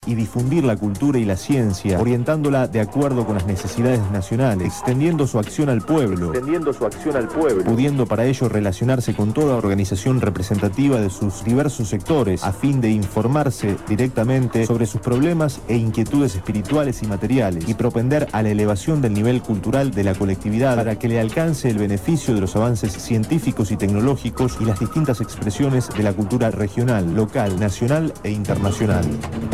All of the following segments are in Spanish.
y difundir la cultura y la ciencia, orientándola de acuerdo con las necesidades nacionales, extendiendo su acción al pueblo, pudiendo para ello relacionarse con toda organización representativa de sus diversos sectores, a fin de informarse directamente sobre sus problemas e inquietudes espirituales y materiales, y propender a la elevación del nivel cultural de la colectividad para que le alcance el beneficio de los avances científicos y tecnológicos y las distintas expresiones de la cultura regional, local, nacional e internacional.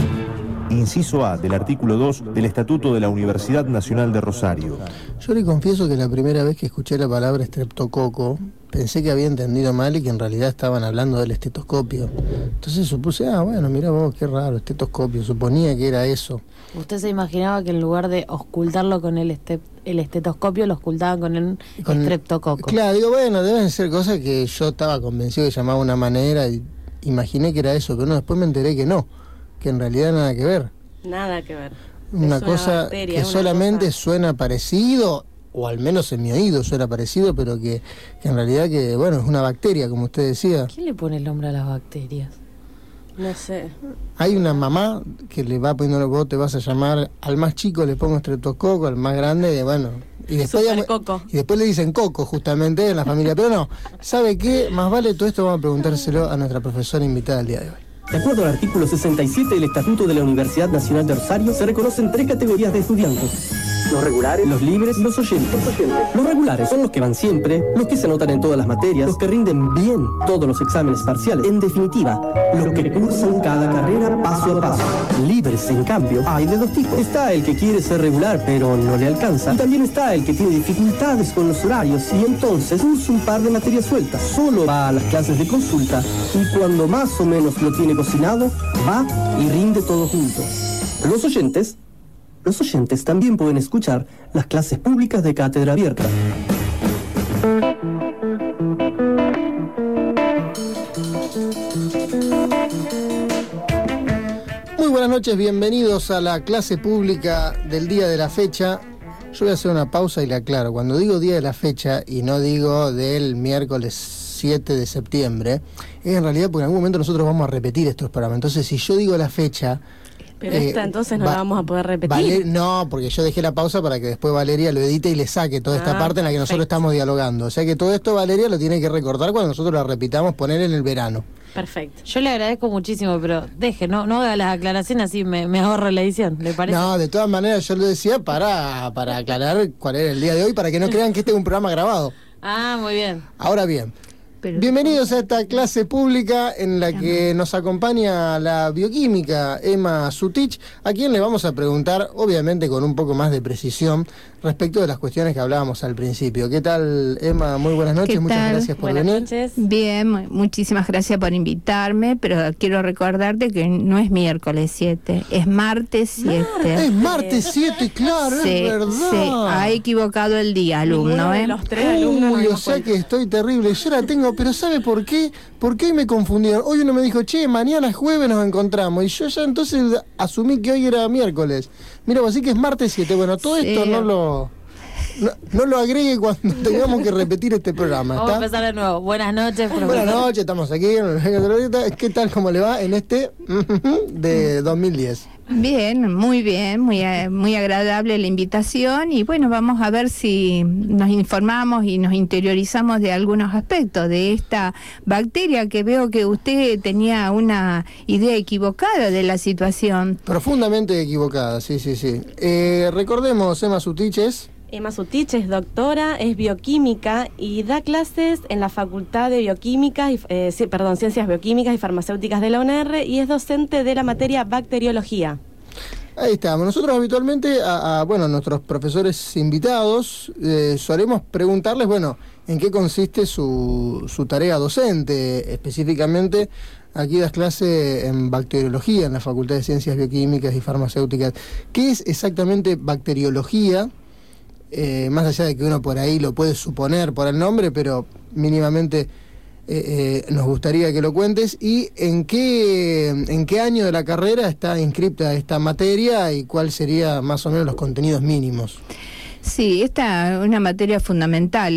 Inciso A del artículo 2 del Estatuto de la Universidad Nacional de Rosario. Yo le confieso que la primera vez que escuché la palabra estreptococo, pensé que había entendido mal y que en realidad estaban hablando del estetoscopio. Entonces supuse, bueno, mirá vos, qué raro, estetoscopio, suponía que era eso. ¿Usted se imaginaba que en lugar de ocultarlo con el estetoscopio, lo ocultaban con el estreptococo? Claro, digo, bueno, deben ser cosas que yo estaba convencido que llamaba de una manera y imaginé que era eso, pero no, después me enteré que no, que en realidad nada que ver. Nada que ver. Una cosa bacteria, que solamente suena parecido, o al menos en mi oído suena parecido, pero que en realidad que, bueno, es una bacteria, como usted decía. ¿Quién le pone el nombre a las bacterias? No sé. Hay una mamá que le va poniendo, vos te vas a llamar, al más chico le pongo estreptococo, al más grande, bueno, y después le dicen coco justamente en la familia, pero no, ¿sabe qué? Más vale todo esto, vamos a preguntárselo a nuestra profesora invitada del día de hoy. De acuerdo al artículo 67 del Estatuto de la Universidad Nacional de Rosario, se reconocen 3 categorías de estudiantes: los regulares, los libres y los oyentes. Los regulares son los que van siempre, los que se anotan en todas las materias, los que rinden bien todos los exámenes parciales. En definitiva, los que cursan cada carrera paso a paso. Libres, en cambio, hay de 2 tipos. Está el que quiere ser regular pero no le alcanza, y también está el que tiene dificultades con los horarios y entonces cursa un par de materias sueltas. Solo va a las clases de consulta y cuando más o menos lo tiene cocinado, va y rinde todo junto. Los oyentes también pueden escuchar las clases públicas de cátedra abierta. Muy buenas noches, bienvenidos a la clase pública del día de la fecha. Yo voy a hacer una pausa y le aclaro. Cuando digo día de la fecha y no digo del miércoles 7 de septiembre, es en realidad porque en algún momento nosotros vamos a repetir estos programas. Entonces, si yo digo la fecha... Pero esta entonces no la vamos a poder repetir. No, porque yo dejé la pausa para que después Valeria lo edite y le saque toda esta parte en la que nosotros estamos dialogando. O sea que todo esto Valeria lo tiene que recordar cuando nosotros la repitamos, poner en el verano. Perfecto. Yo le agradezco muchísimo, pero no haga las aclaraciones así, me ahorro la edición, ¿le parece? No, de todas maneras yo lo decía para aclarar cuál era el día de hoy, para que no crean que este es un programa grabado. Ah, muy bien. Ahora bien, bienvenidos a esta clase pública en la que nos acompaña la bioquímica Emma Sutich, a quien le vamos a preguntar, obviamente con un poco más de precisión, respecto de las cuestiones que hablábamos al principio. ¿Qué tal, Emma? Muy buenas noches, muchas gracias por venir. Noches. Bien, muchísimas gracias por invitarme, pero quiero recordarte que no es miércoles 7, es martes 7. Es martes 7, claro, sí, es verdad. Sí, ha equivocado el día, alumno, Los 3 alumnos. O sea que estoy terrible. Yo la tengo, pero ¿sabe por qué? ¿Por qué me confundieron? Hoy uno me dijo, mañana es jueves, nos encontramos. Y yo ya entonces asumí que hoy era miércoles. Mira, así que es martes 7. Bueno, todo esto no lo agregue cuando tengamos que repetir este programa. Vamos a empezar de nuevo. Buenas noches, profesor. Buenas noches, estamos aquí. ¿Qué tal, cómo le va en este de 2010? Bien, muy agradable la invitación y bueno, vamos a ver si nos informamos y nos interiorizamos de algunos aspectos de esta bacteria que veo que usted tenía una idea equivocada de la situación. Profundamente equivocada, sí. Recordemos, Emma Sutich es... Emma Sutich es doctora, es bioquímica y da clases en la Facultad de Bioquímica Ciencias Bioquímicas y Farmacéuticas de la UNR y es docente de la materia bacteriología. Ahí estamos. Nosotros habitualmente a nuestros profesores invitados solemos preguntarles, en qué consiste su tarea docente. Específicamente, aquí das clase en bacteriología en la Facultad de Ciencias Bioquímicas y Farmacéuticas. ¿Qué es exactamente bacteriología? Más allá de que uno por ahí lo puede suponer por el nombre, pero mínimamente nos gustaría que lo cuentes. ¿Y en qué año de la carrera está inscripta esta materia y cuál sería más o menos los contenidos mínimos? Sí, esta es una materia fundamental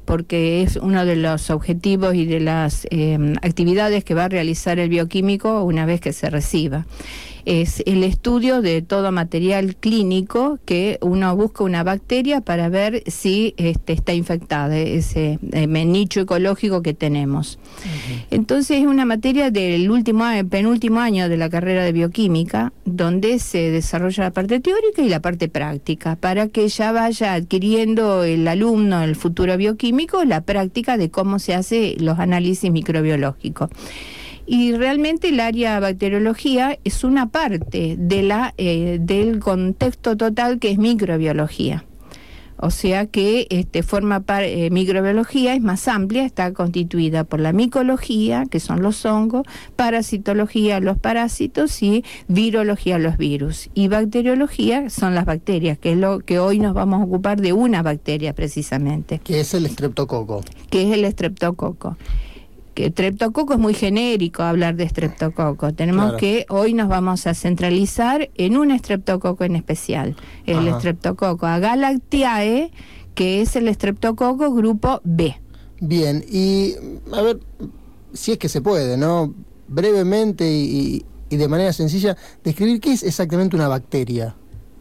porque es uno de los objetivos y de las actividades que va a realizar el bioquímico una vez que se reciba. Es el estudio de todo material clínico que uno busca una bacteria para ver si está infectada, ese nicho ecológico que tenemos. Entonces es una materia del penúltimo año de la carrera de bioquímica, donde se desarrolla la parte teórica y la parte práctica, para que ya vaya adquiriendo el alumno, el futuro bioquímico, la práctica de cómo se hace los análisis microbiológicos. Y realmente el área bacteriología es una parte de del contexto total que es microbiología. O sea que microbiología es más amplia, está constituida por la micología, que son los hongos, parasitología, los parásitos, y virología, los virus. Y bacteriología son las bacterias, que es lo que hoy nos vamos a ocupar de una bacteria precisamente. Que es el estreptococo. Que estreptococo es muy genérico hablar de estreptococo. Tenemos que hoy nos vamos a centralizar en un estreptococo en especial, el estreptococo Agalactiae, que es el estreptococo grupo B. Bien, y a ver, si es que se puede, ¿no? Brevemente y de manera sencilla, describir qué es exactamente una bacteria.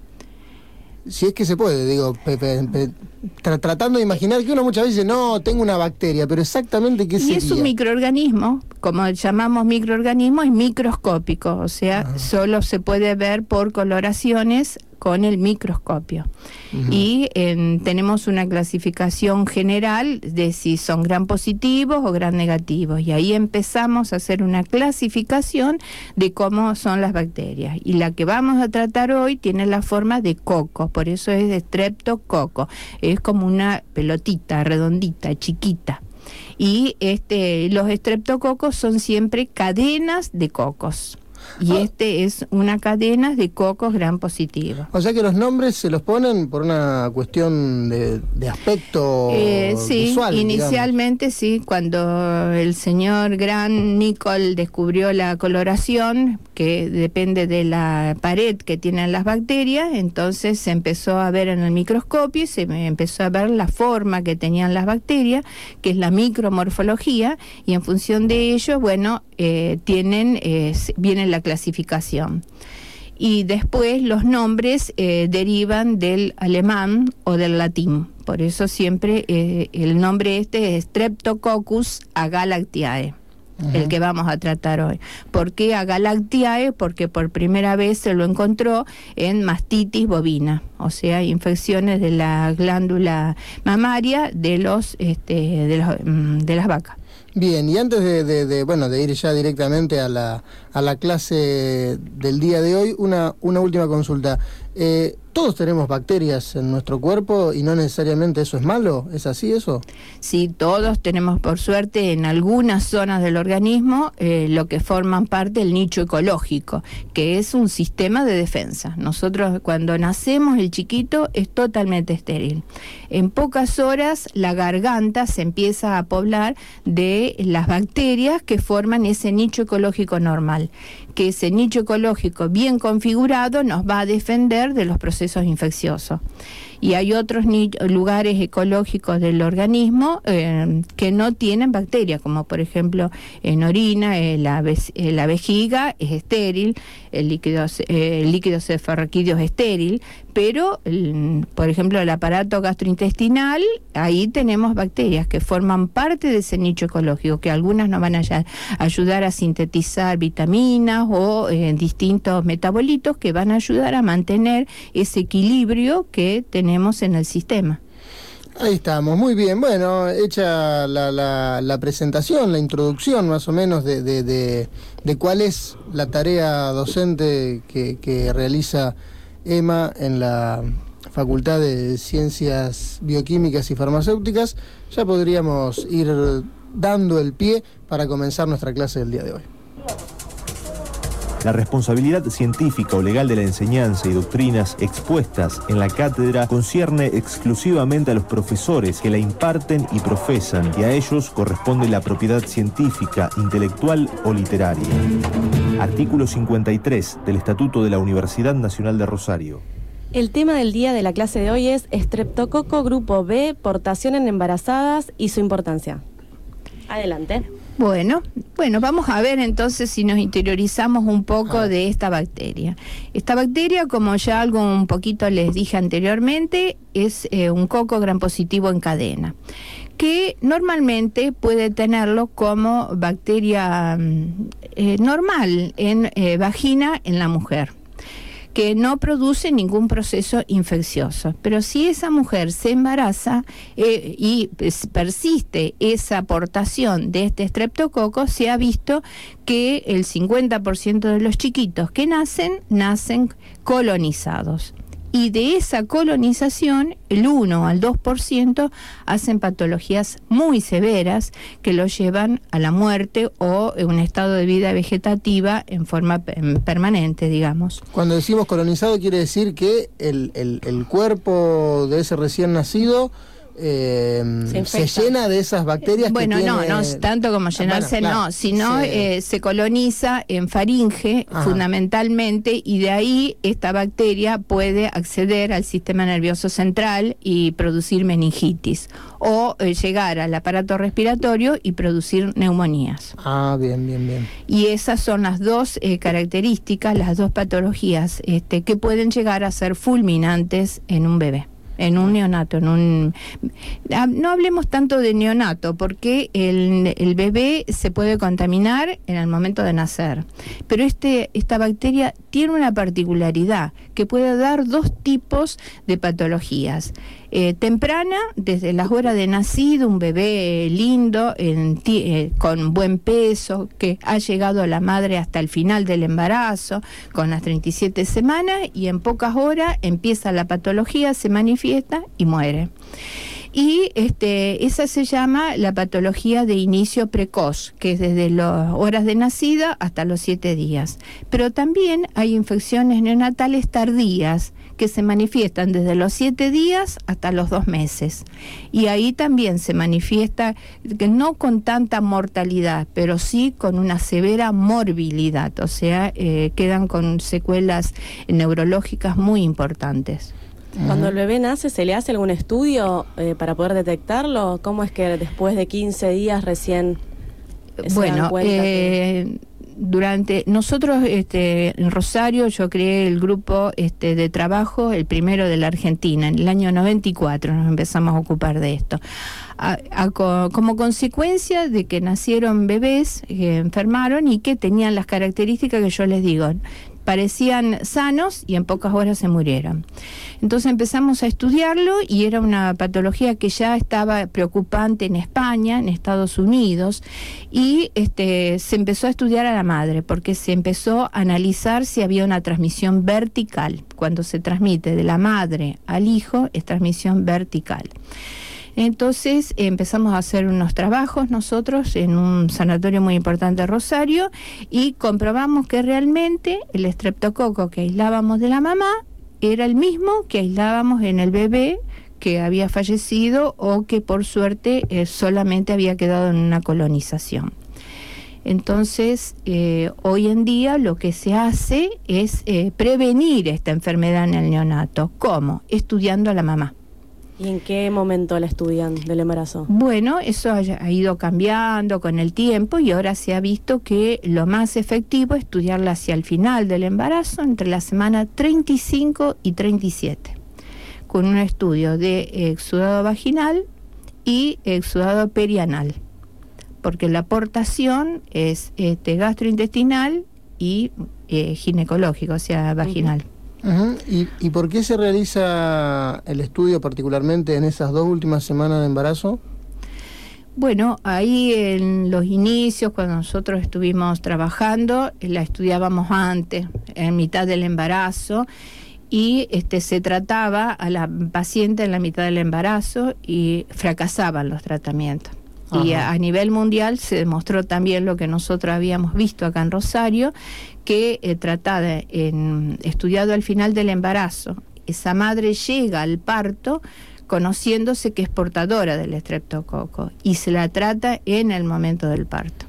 Si es que se puede, digo, tratando de imaginar que uno muchas veces dice, no, tengo una bacteria, pero exactamente qué sería. Y es un microorganismo, como llamamos microorganismo, es microscópico, o sea, solo se puede ver por coloraciones con el microscopio. Y tenemos una clasificación general de si son gram positivos o gram negativos, y ahí empezamos a hacer una clasificación de cómo son las bacterias. Y la que vamos a tratar hoy tiene la forma de coco, por eso es de estreptococo, es como una pelotita redondita, chiquita. Y los estreptococos son siempre cadenas de cocos. Y es una cadena de cocos gram positivos. O sea que los nombres se los ponen por una cuestión de aspecto visual. Sí, inicialmente digamos. Sí, cuando el señor Gran Nicol descubrió la coloración, que depende de la pared que tienen las bacterias, entonces se empezó a ver en el microscopio y se empezó a ver la forma que tenían las bacterias, que es la micromorfología, y en función de ello, bueno, viene la clasificación. Y después los nombres derivan del alemán o del latín. Por eso siempre el nombre es Streptococcus agalactiae, el que vamos a tratar hoy. ¿Por qué agalactiae? Porque por primera vez se lo encontró en mastitis bovina, o sea, infecciones de la glándula mamaria de las vacas. Bien, y antes de ir ya directamente a la clase del día de hoy, una última consulta. ¿Todos tenemos bacterias en nuestro cuerpo y no necesariamente eso es malo? ¿Es así eso? Sí, todos tenemos, por suerte, en algunas zonas del organismo lo que forman parte del nicho ecológico, que es un sistema de defensa. Nosotros cuando nacemos, el chiquito es totalmente estéril. En pocas horas la garganta se empieza a poblar de las bacterias que forman ese nicho ecológico normal, que ese nicho ecológico bien configurado nos va a defender de los procesos infecciosos. Y hay otros lugares ecológicos del organismo que no tienen bacterias, como por ejemplo en orina, la vejiga es estéril, el líquido cefalorraquídeo es estéril, pero por ejemplo el aparato gastrointestinal, ahí tenemos bacterias que forman parte de ese nicho ecológico, que algunas nos van a ayudar a sintetizar vitaminas o distintos metabolitos que van a ayudar a mantener ese equilibrio que tenemos en el sistema. Ahí estamos, muy bien. Bueno, hecha la presentación, la introducción más o menos de cuál es la tarea docente que realiza Emma en la Facultad de Ciencias Bioquímicas y Farmacéuticas, ya podríamos ir dando el pie para comenzar nuestra clase del día de hoy. La responsabilidad científica o legal de la enseñanza y doctrinas expuestas en la cátedra concierne exclusivamente a los profesores que la imparten y profesan, y a ellos corresponde la propiedad científica, intelectual o literaria. Artículo 53 del Estatuto de la Universidad Nacional de Rosario. El tema del día de la clase de hoy es estreptococo grupo B, portación en embarazadas y su importancia. Adelante. Bueno, vamos a ver entonces si nos interiorizamos un poco de esta bacteria. Esta bacteria, como ya algo un poquito les dije anteriormente, es un coco gram positivo en cadena, que normalmente puede tenerlo como bacteria normal en vagina en la mujer, que no produce ningún proceso infeccioso. Pero si esa mujer se embaraza y persiste esa aportación de este estreptococo, se ha visto que el 50% de los chiquitos que nacen colonizados. Y de esa colonización, el 1 al 2% hacen patologías muy severas que los llevan a la muerte o en un estado de vida vegetativa en forma permanente, digamos. Cuando decimos colonizado, quiere decir que el cuerpo de ese recién nacido se llena de esas bacterias. Bueno, que no tanto como llenarse, claro, sino se coloniza en faringe fundamentalmente, y de ahí esta bacteria puede acceder al sistema nervioso central y producir meningitis, o llegar al aparato respiratorio y producir neumonías. Bien. Y esas son las dos características, las dos patologías que pueden llegar a ser fulminantes en un bebé. En un neonato, no hablemos tanto de neonato, porque el bebé se puede contaminar en el momento de nacer, pero esta bacteria tiene una particularidad, que puede dar dos tipos de patologías. Temprana, desde las horas de nacido, un bebé lindo, con buen peso, que ha llegado a la madre hasta el final del embarazo, con las 37 semanas, y en pocas horas empieza la patología, se manifiesta y muere. Y esa se llama la patología de inicio precoz, que es desde las horas de nacida hasta los 7 días. Pero también hay infecciones neonatales tardías, que se manifiestan desde los 7 días hasta los 2 meses. Y ahí también se manifiesta, que no con tanta mortalidad, pero sí con una severa morbilidad, o sea, quedan con secuelas neurológicas muy importantes. Cuando el bebé nace, ¿se le hace algún estudio para poder detectarlo? ¿Cómo es que después de 15 días recién se dan cuenta durante nosotros en Rosario, yo creé el grupo de trabajo, el primero de la Argentina, en el año 94 nos empezamos a ocupar de esto, como consecuencia de que nacieron bebés que enfermaron y que tenían las características que yo les digo. Parecían sanos y en pocas horas se murieron. Entonces empezamos a estudiarlo, y era una patología que ya estaba preocupante en España, en Estados Unidos, y se empezó a estudiar a la madre, porque se empezó a analizar si había una transmisión vertical. Cuando se transmite de la madre al hijo, es transmisión vertical. Entonces empezamos a hacer unos trabajos nosotros en un sanatorio muy importante de Rosario, y comprobamos que realmente el estreptococo que aislábamos de la mamá era el mismo que aislábamos en el bebé que había fallecido o que por suerte solamente había quedado en una colonización. Entonces, hoy en día lo que se hace es prevenir esta enfermedad en el neonato. ¿Cómo? Estudiando a la mamá. ¿Y en qué momento la estudian del embarazo? Bueno, eso ha ido cambiando con el tiempo, y ahora se ha visto que lo más efectivo es estudiarla hacia el final del embarazo, entre la semana 35 y 37, con un estudio de exudado vaginal y exudado perianal, porque la aportación es gastrointestinal y ginecológico, o sea, vaginal. ¿Y por qué se realiza el estudio particularmente en esas 2 últimas semanas de embarazo? Bueno, ahí en los inicios, cuando nosotros estuvimos trabajando, la estudiábamos antes, en mitad del embarazo, y se trataba a la paciente en la mitad del embarazo y fracasaban los tratamientos. Y a nivel mundial se demostró también lo que nosotros habíamos visto acá en Rosario, que estudiado al final del embarazo, esa madre llega al parto conociéndose que es portadora del estreptococo, y se la trata en el momento del parto.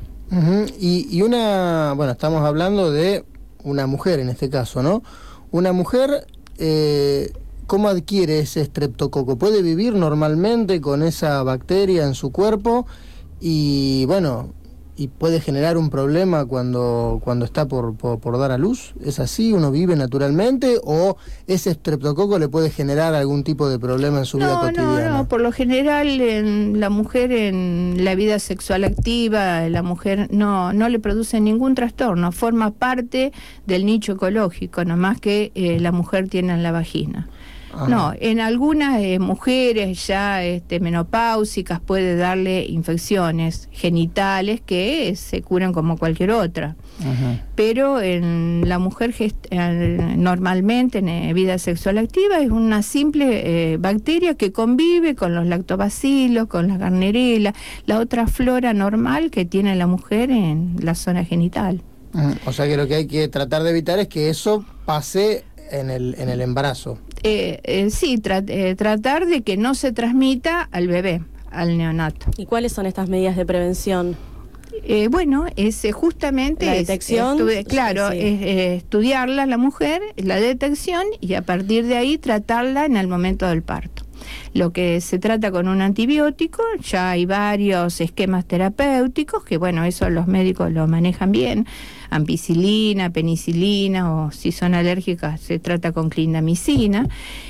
Bueno, estamos hablando de una mujer en este caso, ¿no? Una mujer ¿cómo adquiere ese estreptococo? ¿Puede vivir normalmente con esa bacteria en su cuerpo? Y bueno, ¿y puede generar un problema cuando está por dar a luz? ¿Es así? ¿Uno vive naturalmente? ¿O ese estreptococo le puede generar algún tipo de problema en su vida cotidiana? No, por lo general en la mujer en la vida sexual activa, la mujer no le produce ningún trastorno, forma parte del nicho ecológico, nomás que la mujer tiene en la vagina. Ajá. No, en algunas mujeres ya menopáusicas puede darle infecciones genitales que se curan como cualquier otra. Ajá. Pero en la mujer normalmente en vida sexual activa es una simple bacteria que convive con los lactobacilos, con la Gardnerella, la otra flora normal que tiene la mujer en la zona genital. O sea que lo que hay que tratar de evitar es que eso pase en el embarazo. Sí, tratar de que no se transmita al bebé, al neonato. ¿Y cuáles son estas medidas de prevención? Bueno, es justamente la detección. Claro, sí. Estudiarla la mujer, la detección, y a partir de ahí tratarla en el momento del parto. Lo que se trata con un antibiótico, ya hay varios esquemas terapéuticos que, bueno, eso los médicos lo manejan bien, ampicilina, penicilina, o si son alérgicas se trata con clindamicina,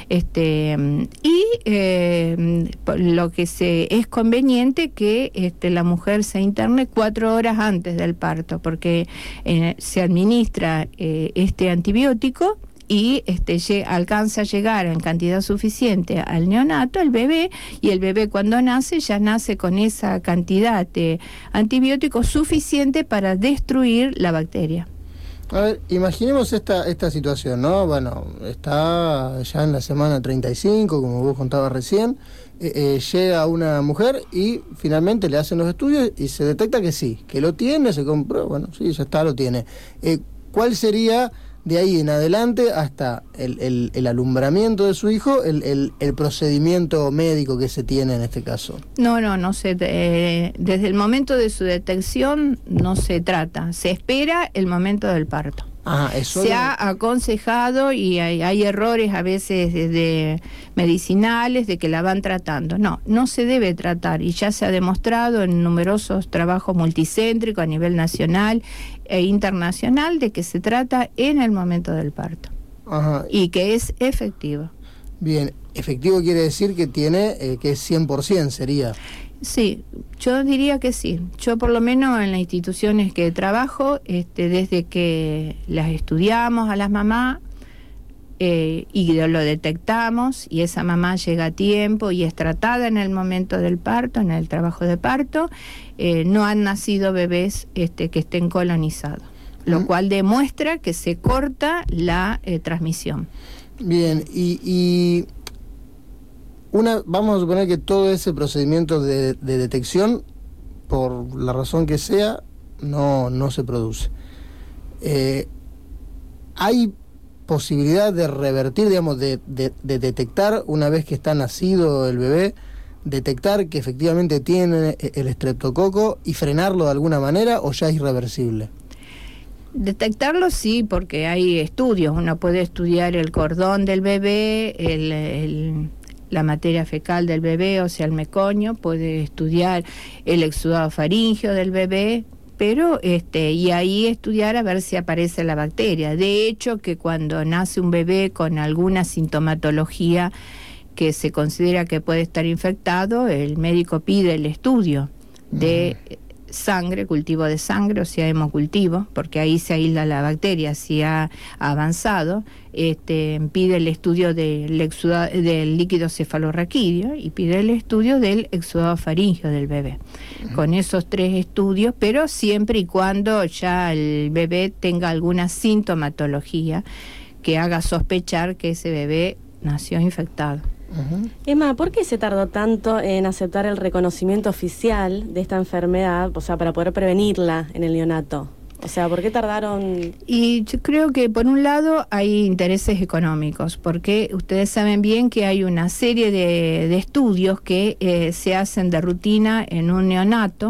lo que es conveniente que la mujer se interne 4 horas antes del parto, porque se administra este antibiótico y alcanza a llegar en cantidad suficiente al neonato, al bebé, y el bebé cuando nace ya nace con esa cantidad de antibióticos suficiente para destruir la bacteria. A ver, imaginemos esta situación, ¿no? Bueno, está ya en la semana 35, como vos contabas recién, llega una mujer y finalmente le hacen los estudios y se detecta que sí, que lo tiene, se compró, bueno, sí, ya está, lo tiene. ¿Cuál sería de ahí en adelante hasta el alumbramiento de su hijo, el procedimiento médico que se tiene en este caso? No se desde el momento de su detección no se trata, se espera el momento del parto. Se ha aconsejado y hay errores a veces de medicinales de que la van tratando. No se debe tratar, y ya se ha demostrado en numerosos trabajos multicéntricos a nivel nacional e internacional de que se trata en el momento del parto. Ajá. Y que es efectivo. Bien, efectivo quiere decir que tiene, que es 100% sería. Sí, yo diría que sí. Yo por lo menos en las instituciones que trabajo, desde que las estudiamos a las mamás y lo detectamos, y esa mamá llega a tiempo y es tratada en el momento del parto, en el trabajo de parto, no han nacido bebés que estén colonizados, lo cual demuestra que se corta la transmisión. Bien, y vamos a suponer que todo ese procedimiento de detección, por la razón que sea, no se produce. ¿Hay posibilidad de revertir, digamos, de detectar una vez que está nacido el bebé, detectar que efectivamente tiene el estreptococo y frenarlo de alguna manera, o ya es irreversible? Detectarlo sí, porque hay estudios. Uno puede estudiar el cordón del bebé, la materia fecal del bebé, o sea, el meconio, puede estudiar el exudado faríngeo del bebé, pero y ahí estudiar a ver si aparece la bacteria. De hecho, que cuando nace un bebé con alguna sintomatología que se considera que puede estar infectado, el médico pide el estudio de sangre, cultivo de sangre, o sea, hemocultivo, porque ahí se aísla la bacteria. Si ha avanzado, pide el estudio del líquido cefalorraquídeo y pide el estudio del exudado faríngeo del bebé. Con esos 3 estudios, pero siempre y cuando ya el bebé tenga alguna sintomatología que haga sospechar que ese bebé nació infectado. Emma, ¿por qué se tardó tanto en aceptar el reconocimiento oficial de esta enfermedad, o sea, para poder prevenirla en el neonato? O sea, ¿por qué tardaron? Y yo creo que por un lado hay intereses económicos, porque ustedes saben bien que hay una serie de estudios que se hacen de rutina en un neonato,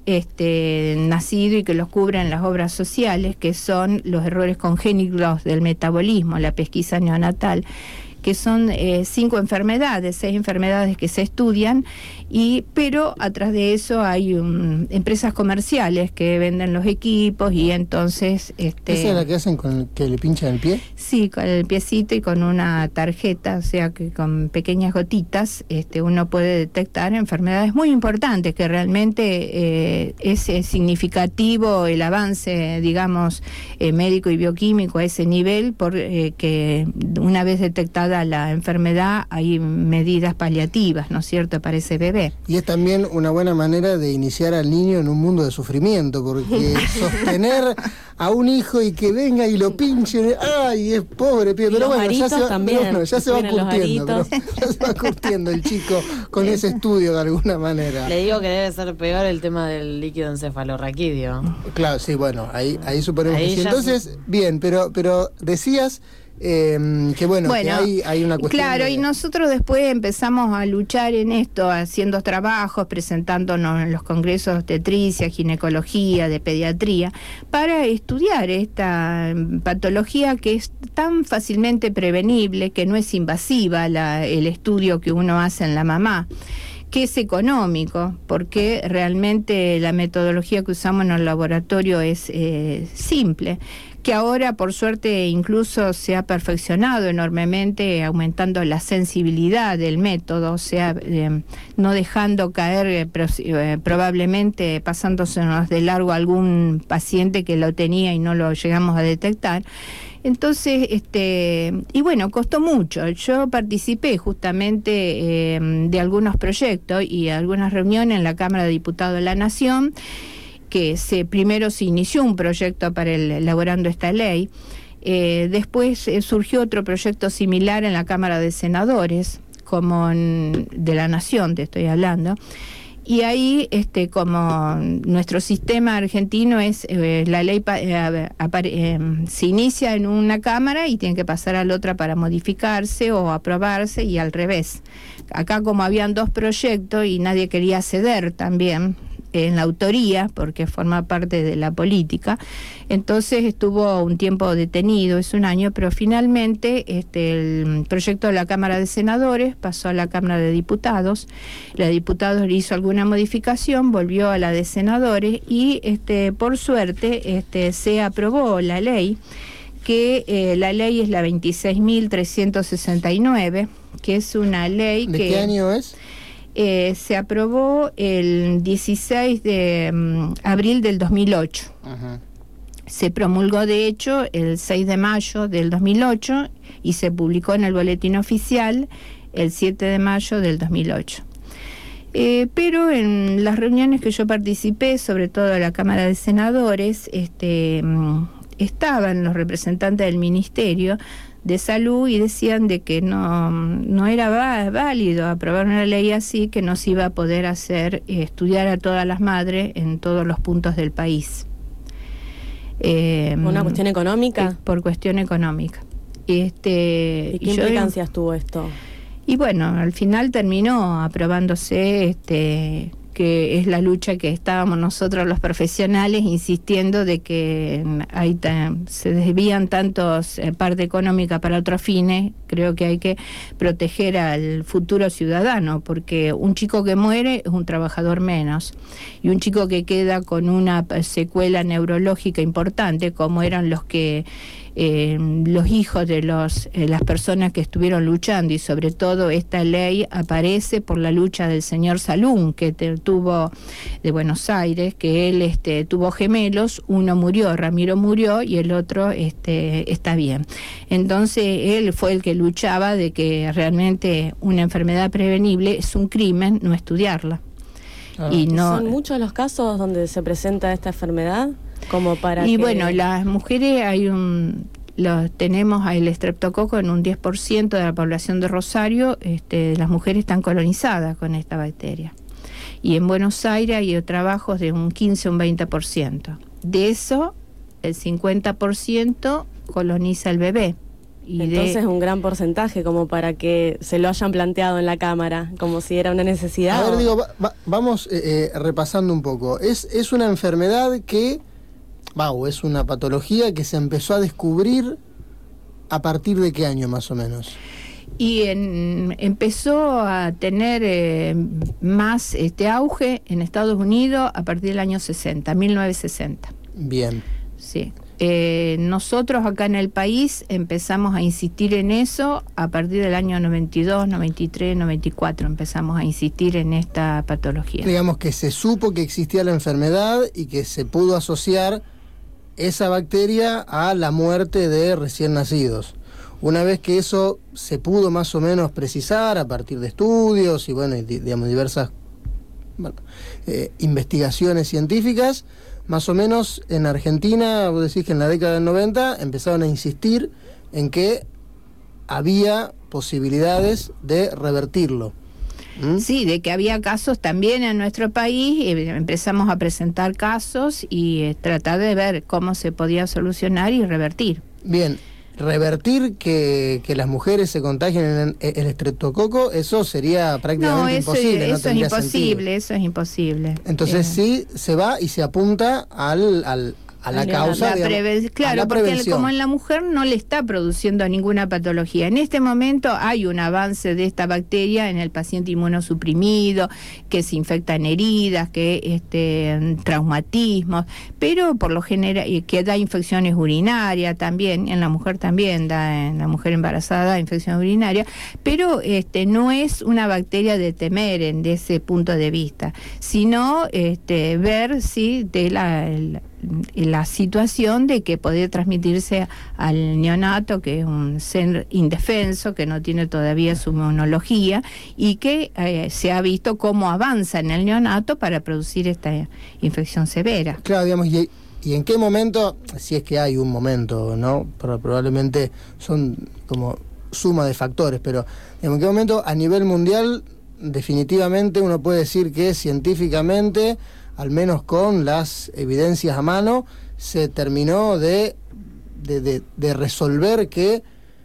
nacido y que los cubren las obras sociales, que son los errores congénitos del metabolismo, la pesquisa neonatal, que son 6 enfermedades que se estudian, pero atrás de eso hay empresas comerciales que venden los equipos y entonces... ¿Esa es la que hacen con que le pinchan el pie? Sí, con el piecito y con una tarjeta, o sea que con pequeñas gotitas uno puede detectar enfermedades muy importantes, que realmente es significativo el avance, digamos, médico y bioquímico a ese nivel, porque una vez detectada la enfermedad hay medidas paliativas, ¿no es cierto?, para ese bebé. Y es también una buena manera de iniciar al niño en un mundo de sufrimiento, porque sostener a un hijo y que venga y lo pinche, ¡ay, es pobre pibe! Pero bueno, ya se va curtiendo el chico con ese estudio de alguna manera. Le digo que debe ser peor el tema del líquido encefalorraquídeo. Claro, sí, bueno, ahí suponemos que sí. Entonces, bien, pero decías... que bueno, que hay una cuestión. Claro, y nosotros después empezamos a luchar en esto, haciendo trabajos, presentándonos en los congresos de obstetricia, ginecología, de pediatría, para estudiar esta patología que es tan fácilmente prevenible, que no es invasiva el estudio que uno hace en la mamá, que es económico, porque realmente la metodología que usamos en el laboratorio es simple, que ahora por suerte incluso se ha perfeccionado enormemente, aumentando la sensibilidad del método, o sea, no dejando caer probablemente pasándosenos de largo algún paciente que lo tenía y no lo llegamos a detectar. Entonces, y bueno, costó mucho. Yo participé justamente de algunos proyectos y algunas reuniones en la Cámara de Diputados de la Nación, que primero se inició un proyecto para elaborando esta ley, después surgió otro proyecto similar en la Cámara de Senadores, como de la Nación, te estoy hablando, y ahí, como nuestro sistema argentino es, la ley se inicia en una Cámara y tiene que pasar a la otra para modificarse o aprobarse, y al revés. Acá, como habían 2 proyectos y nadie quería ceder también en la autoría, porque forma parte de la política, entonces estuvo un tiempo detenido, es un año, pero finalmente el proyecto de la Cámara de Senadores pasó a la Cámara de Diputados. La de Diputados le hizo alguna modificación, volvió a la de Senadores y por suerte se aprobó la ley, que la ley es la 26.369, que es una ley ¿De qué año es? Se aprobó el 16 de abril del 2008. Ajá. Se promulgó, de hecho, el 6 de mayo del 2008 y se publicó en el Boletín Oficial el 7 de mayo del 2008. Pero en las reuniones que yo participé, sobre todo en la Cámara de Senadores, estaban los representantes del Ministerio de Salud y decían de que no era válido aprobar una ley así, que no se iba a poder estudiar a todas las madres en todos los puntos del país. ¿Una cuestión económica? Por cuestión económica. ¿Y qué implicancias tuvo esto? Y bueno, al final terminó aprobándose que es la lucha que estábamos nosotros los profesionales insistiendo de que se desvían tantos parte económica para otros fines. Creo que hay que proteger al futuro ciudadano, porque un chico que muere es un trabajador menos, y un chico que queda con una secuela neurológica importante, como eran los hijos de las personas que estuvieron luchando, y sobre todo esta ley aparece por la lucha del señor Salum, que tuvo de Buenos Aires, que él tuvo gemelos, uno murió, Ramiro murió y el otro está bien. Entonces él fue el que luchaba de que realmente una enfermedad prevenible es un crimen no estudiarla. Y no, ¿son muchos los casos donde se presenta esta enfermedad? Como para bueno, las mujeres tenemos el estreptococo en un 10% de la población de Rosario. Las mujeres están colonizadas con esta bacteria, y en Buenos Aires hay trabajos de un 15 o un 20%. De eso, el 50% coloniza el bebé, Entonces un gran porcentaje como para que se lo hayan planteado en la Cámara, como si era una necesidad. A ver, digo, vamos repasando un poco. Es una enfermedad que, o es una patología que se empezó a descubrir a partir de qué año más o menos. Y empezó a tener más auge en Estados Unidos a partir del año 1960. Bien. Sí. Nosotros acá en el país empezamos a insistir en eso a partir del año 92, 93, 94, empezamos a insistir en esta patología. Digamos que se supo que existía la enfermedad y que se pudo asociar esa bacteria a la muerte de recién nacidos. Una vez que eso se pudo más o menos precisar a partir de estudios y digamos diversas investigaciones científicas, más o menos en Argentina, vos decís que en la década del 90 empezaron a insistir en que había posibilidades de revertirlo. Sí, de que había casos también en nuestro país, empezamos a presentar casos y tratar de ver cómo se podía solucionar y revertir. Bien, revertir que las mujeres se contagien el estreptococo, eso sería prácticamente imposible. Eso es imposible, eso es imposible. Entonces sí se va y se apunta a la causa, claro, porque como en la mujer no le está produciendo ninguna patología. En este momento hay un avance de esta bacteria en el paciente inmunosuprimido, que se infecta en heridas, que traumatismos, pero por lo general que da infecciones urinarias también, en la mujer también da, en la mujer embarazada da infección urinaria, pero no es una bacteria de temer de ese punto de vista, sino ver si de la situación de que puede transmitirse al neonato, que es un ser indefenso, que no tiene todavía su inmunología, y que se ha visto cómo avanza en el neonato para producir esta infección severa. Claro, digamos, y en qué momento, si es que hay un momento, ¿no? Probablemente son como suma de factores, pero digamos, en qué momento a nivel mundial definitivamente uno puede decir que científicamente, al menos con las evidencias a mano, se terminó de resolver que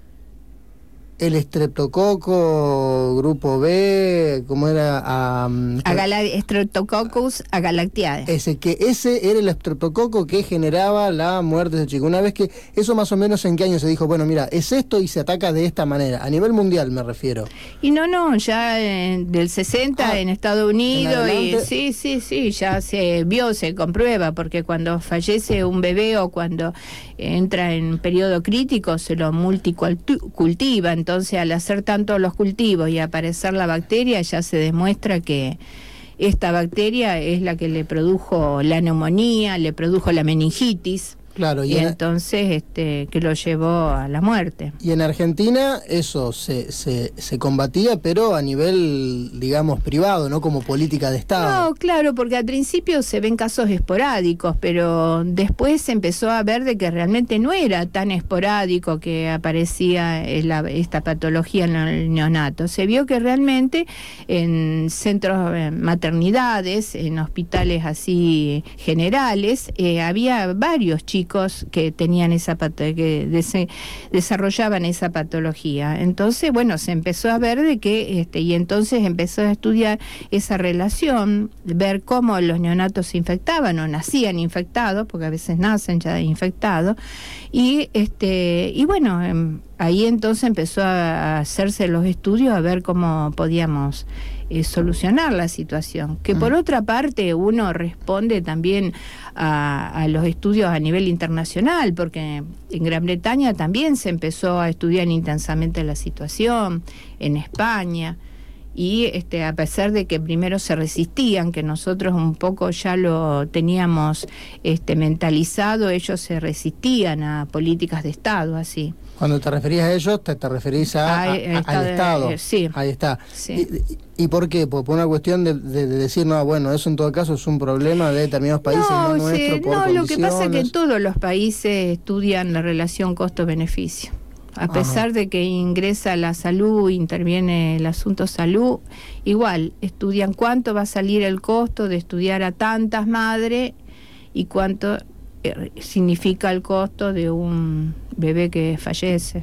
el estreptococo grupo B, ¿cómo era? Streptococcus agalactiae. Ese era el estreptococo que generaba la muerte de chico. Una vez que eso más o menos, ¿en qué año se dijo? Bueno, mira, es esto y se ataca de esta manera. A nivel mundial me refiero. Y ya del 60 en Estados Unidos. Sí, ya se vio, se comprueba, porque cuando fallece un bebé o cuando entra en periodo crítico se lo multicultiva. Entonces, al hacer tanto los cultivos y aparecer la bacteria, ya se demuestra que esta bacteria es la que le produjo la neumonía, le produjo la meningitis. Claro, y entonces que lo llevó a la muerte. Y en Argentina eso se combatía, pero a nivel, digamos, privado, no como política de Estado. No, claro, porque al principio se ven casos esporádicos, pero después se empezó a ver de que realmente no era tan esporádico que aparecía esta patología en el neonato. Se vio que realmente en centros, maternidades, en hospitales así generales, había varios chicos que tenían que desarrollaban esa patología. Entonces, se empezó a ver de que y entonces empezó a estudiar esa relación, ver cómo los neonatos se infectaban o nacían infectados, porque a veces nacen ya infectados, y ahí entonces empezó a hacerse los estudios a ver cómo podíamos solucionar la situación. Que por otra parte uno responde también a los estudios a nivel internacional, porque en Gran Bretaña también se empezó a estudiar intensamente la situación, en España, y a pesar de que primero se resistían, que nosotros un poco ya lo teníamos mentalizado, ellos se resistían a políticas de Estado así. Cuando te referís a ellos, te referís al Estado. Sí. Ahí está. Sí. ¿Y por qué? Por una cuestión de decir, no, bueno, eso en todo caso es un problema de determinados países, no nuestro, por condiciones. Lo que pasa es que todos los países estudian la relación costo-beneficio. A pesar de que ingresa la salud, interviene el asunto salud, igual estudian cuánto va a salir el costo de estudiar a tantas madres y cuánto significa el costo de un bebé que fallece.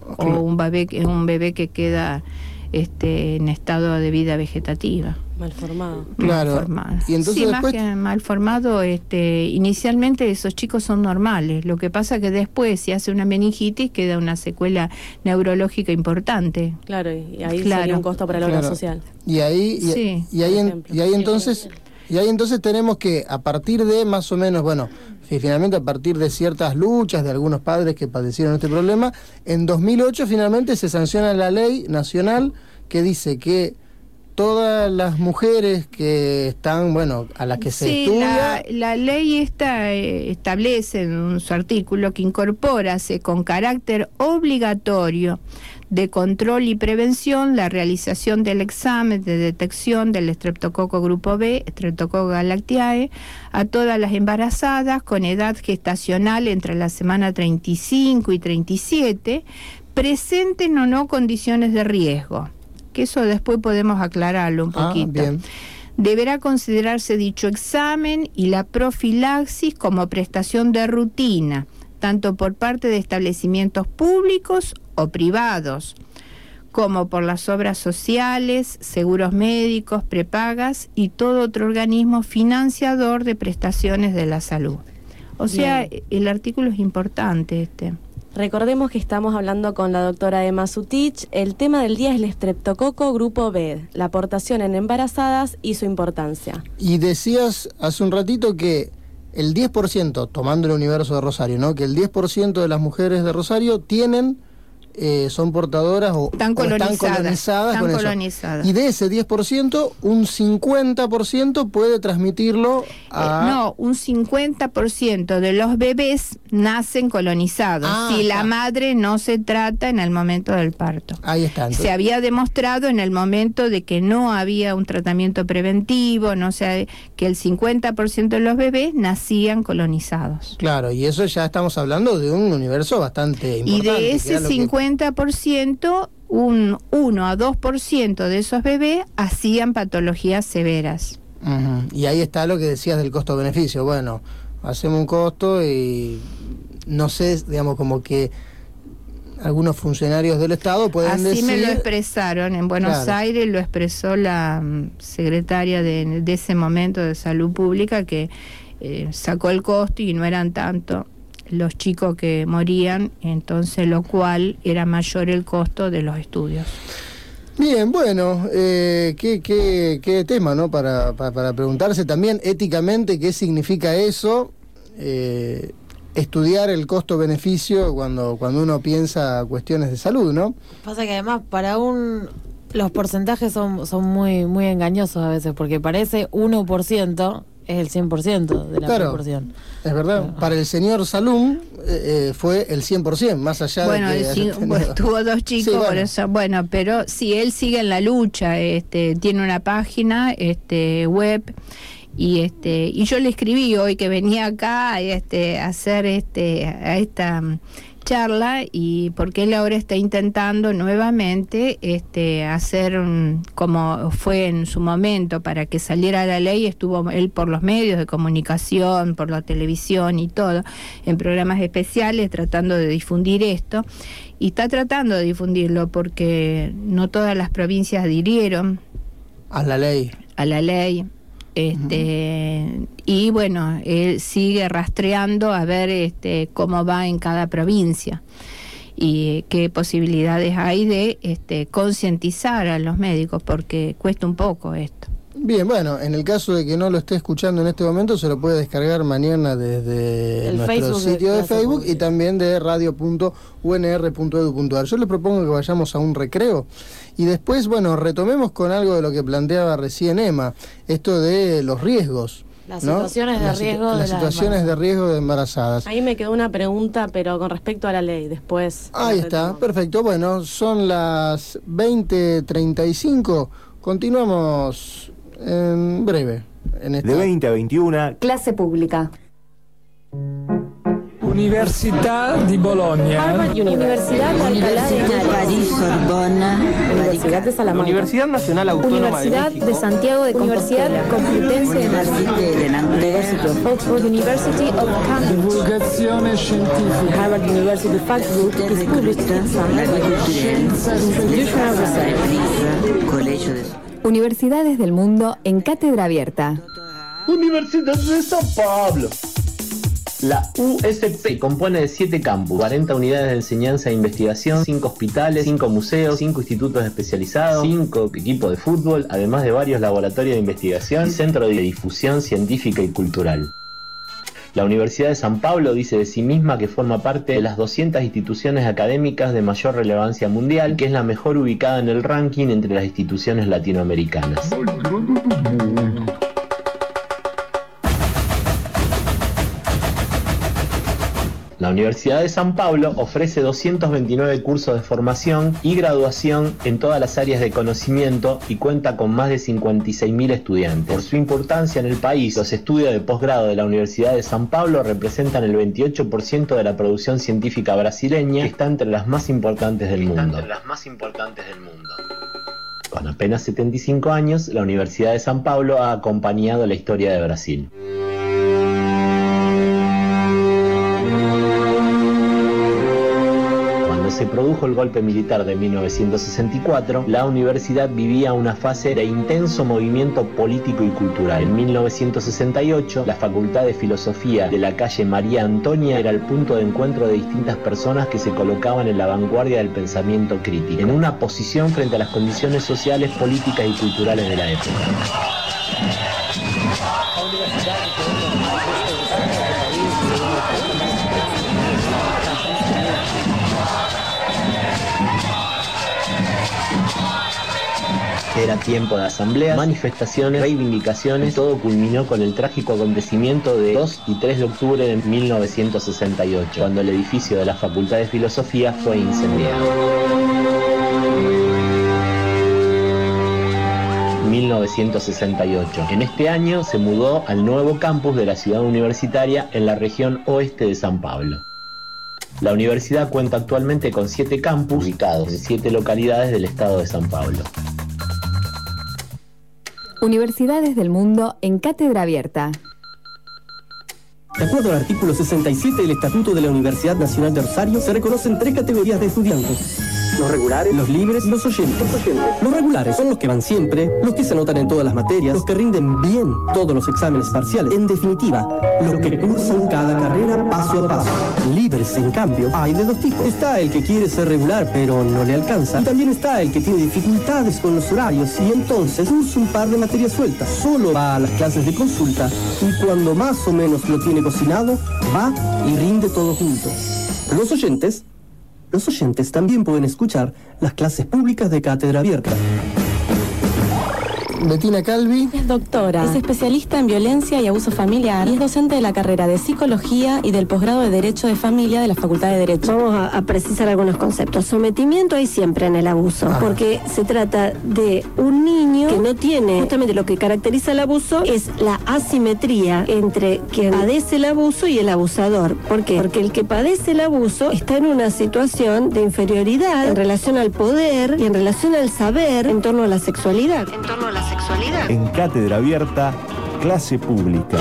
o un bebé que queda en estado de vida vegetativa. Malformado. Claro. Malformado. Y entonces sí, después... más que malformado, inicialmente esos chicos son normales. Lo que pasa que después, si hace una meningitis, queda una secuela neurológica importante. Claro, y ahí sería un costo para la obra social. Y ahí entonces tenemos que, a partir de más o menos, finalmente a partir de ciertas luchas de algunos padres que padecieron este problema, en 2008 finalmente se sanciona la ley nacional que dice que todas las mujeres que están, a las que se estudia... La ley esta establece en su artículo que incorpórase con carácter obligatorio de control y prevención la realización del examen de detección del Streptococo grupo B, Streptococo galactiae, a todas las embarazadas con edad gestacional entre la semana 35 y 37, presenten o no condiciones de riesgo. Que eso después podemos aclararlo un poquito. Bien. Deberá considerarse dicho examen y la profilaxis como prestación de rutina, tanto por parte de establecimientos públicos o privados, como por las obras sociales, seguros médicos, prepagas y todo otro organismo financiador de prestaciones de la salud. O sea, el artículo es importante Recordemos que estamos hablando con la doctora Emma Sutich. El tema del día es el Streptococo grupo B, la aportación en embarazadas y su importancia. Y decías hace un ratito que el 10%, tomando el universo de Rosario, ¿no? Que el 10% de las mujeres de Rosario son portadoras o están colonizadas con eso. Y de ese 10%, un 50% puede transmitirlo a... No, un 50% de los bebés nacen colonizados si la madre no se trata en el momento del parto. Ahí está. Entonces. Se había demostrado en el momento de que no había un tratamiento preventivo, que el 50% de los bebés nacían colonizados. Claro, y eso ya estamos hablando de un universo bastante importante. Y de ese 50%, un 1 a 2% de esos bebés hacían patologías severas. Uh-huh. Y ahí está lo que decías del costo-beneficio. Bueno, hacemos un costo y no sé, como que algunos funcionarios del Estado pueden decir... Así me lo expresaron en Buenos Aires, lo expresó la secretaria de ese momento de Salud Pública, que sacó el costo y no eran tanto los chicos que morían, entonces lo cual era mayor el costo de los estudios. Bien, bueno, qué tema, ¿no? Para preguntarse también éticamente qué significa eso, estudiar el costo-beneficio cuando uno piensa cuestiones de salud, ¿no? Pasa que además los porcentajes son muy, muy engañosos a veces, porque parece 1%... es el 100% de la proporción. Es verdad. Para el señor Salum fue el 100%, más allá de que... tuvo 2 chicos, por eso. Bueno, pero si él sigue en la lucha, tiene una página web, y yo le escribí hoy que venía acá a hacer a esta charla, y porque él ahora está intentando nuevamente hacer como fue en su momento para que saliera la ley. Estuvo él por los medios de comunicación, por la televisión y todo, en programas especiales tratando de difundir esto, y está tratando de difundirlo porque no todas las provincias adhirieron a la ley. Y bueno, él sigue rastreando a ver cómo va en cada provincia y qué posibilidades hay de concientizar a los médicos, porque cuesta un poco esto. Bien, bueno, en el caso de que no lo esté escuchando en este momento, se lo puede descargar mañana desde nuestro sitio de Facebook y también de radio.unr.edu.ar. Yo les propongo que vayamos a un recreo y después, retomemos con algo de lo que planteaba recién Emma, esto de los riesgos. Las situaciones de riesgo las situaciones de riesgo de embarazadas. Ahí me quedó una pregunta, pero con respecto a la ley, después... Ahí está, perfecto. Bueno, son las 20:35. Continuamos en breve. De 20 a 21. Clase pública. Università di Bologna. Universidad de Alcalá de Henares. Sorbona, Universidad de Salamanca, Universidad Nacional Autónoma Universidad de México, de Santiago de Compostela, Complutense de Madrid, University of Oxford, University of Cambridge. Divulgazione scientifica. Harvard University Fact Book is published in summer institutional research. Colegio de... Universidades del mundo en cátedra abierta. Universidad de San Pablo. La USP se compone de 7 campus, 40 unidades de enseñanza e investigación, 5 hospitales, 5 museos, 5 institutos especializados, 5 equipos de fútbol, además de varios laboratorios de investigación y centros de difusión científica y cultural. La Universidad de San Pablo dice de sí misma que forma parte de las 200 instituciones académicas de mayor relevancia mundial, que es la mejor ubicada en el ranking entre las instituciones latinoamericanas. La Universidad de San Pablo ofrece 229 cursos de formación y graduación en todas las áreas de conocimiento y cuenta con más de 56.000 estudiantes. Por su importancia en el país, los estudios de posgrado de la Universidad de San Pablo representan el 28% de la producción científica brasileña, que está entre las más importantes del mundo. Con apenas 75 años, la Universidad de San Pablo ha acompañado la historia de Brasil. Se produjo el golpe militar de 1964, la universidad vivía una fase de intenso movimiento político y cultural. En 1968, la Facultad de Filosofía de la calle María Antonia era el punto de encuentro de distintas personas que se colocaban en la vanguardia del pensamiento crítico, en una posición frente a las condiciones sociales, políticas y culturales de la época. Era tiempo de asambleas, manifestaciones, reivindicaciones. Todo culminó con el trágico acontecimiento de 2 y 3 de octubre de 1968, cuando el edificio de la Facultad de Filosofía fue incendiado. 1968. En este año se mudó al nuevo campus de la ciudad universitaria en la región oeste de San Pablo. La universidad cuenta actualmente con 7 campus ubicados en 7 localidades del estado de San Pablo. Universidades del mundo en cátedra abierta. De acuerdo al artículo 67 del Estatuto de la Universidad Nacional de Rosario, se reconocen 3 categorías de estudiantes: los regulares, los libres y los oyentes. Los regulares son los que van siempre, los que se anotan en todas las materias, los que rinden bien todos los exámenes parciales. En definitiva, los que cursan cada carrera paso a paso. Libres, en cambio, hay de 2 tipos. Está el que quiere ser regular pero no le alcanza. Y también está el que tiene dificultades con los horarios y entonces cursa un par de materias sueltas. Solo va a las clases de consulta y cuando más o menos lo tiene cocinado, va y rinde todo junto. Los oyentes también pueden escuchar las clases públicas de cátedra abierta. Bettina Calvi es doctora, es especialista en violencia y abuso familiar y es docente de la carrera de Psicología y del posgrado de Derecho de Familia de la Facultad de Derecho. Vamos a precisar algunos conceptos. Sometimiento hay siempre en el abuso, porque se trata de un niño que no tiene, justamente lo que caracteriza el abuso es la asimetría entre quien padece el abuso y el abusador. ¿Por qué? Porque el que padece el abuso está en una situación de inferioridad en relación al poder y en relación al saber en torno a la sexualidad. En cátedra abierta, clase pública.